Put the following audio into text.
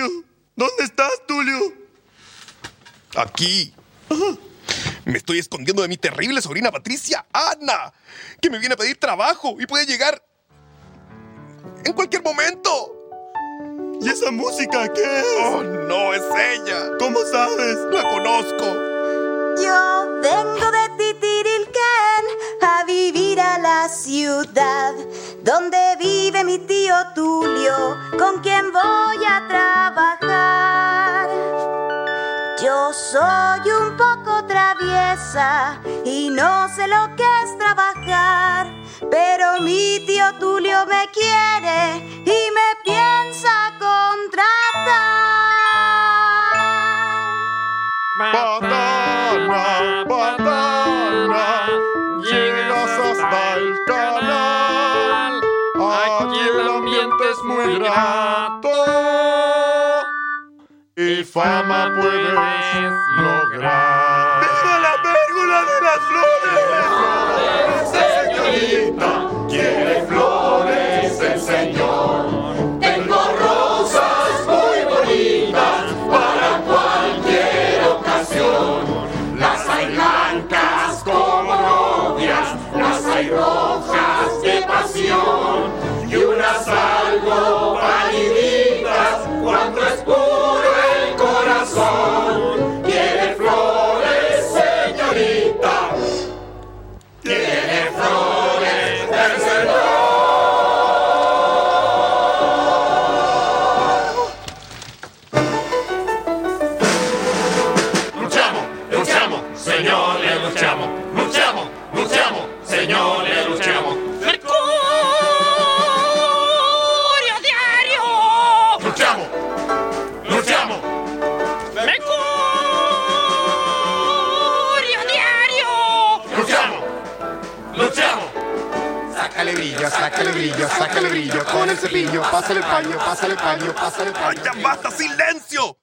Tulio? ¿Dónde estás, Tulio? Aquí. Me estoy escondiendo de mi terrible sobrina Patricia, Ana, que me viene a pedir trabajo y puede llegar en cualquier momento. ¿Y esa música qué es? Oh, no, es ella. ¿Cómo sabes? La conozco. Yo vengo de Titirilquén a vivir a la ciudad donde vive mi tío Tulio, con quien voy a trabajar. Yo soy un poco traviesa y no sé lo que es trabajar, pero mi tío Tulio me quiere y me piensa contratar. Patana, patana, llegas hasta el canal. Aquí el ambiente es muy grato y fama puedes lograr. ¡Viva la pérgola de las flores! Señorita, quiere flores el señor. Tengo rosas muy bonitas para cualquier ocasión. Las hay blancas como novias, las hay rojas de pasión y unas algo paliditas cuando es puro el corazón. Quiere flores, señorita. Quiere flores del Señor. Luchamos, luchamos, Señor, le luchamos. Luchamos, luchamos, Señor, le luchamos. ¡Mercurio Diario! Luchamos, luchamos. ¡Mercurio Diario! Luchamos, luchamos. Sácale brillo, sácale brillo, sácale brillo. Con el cepillo, pásale el paño, pásale el paño, pásale el ¡Ay, paño. ya basta! ¡Silencio!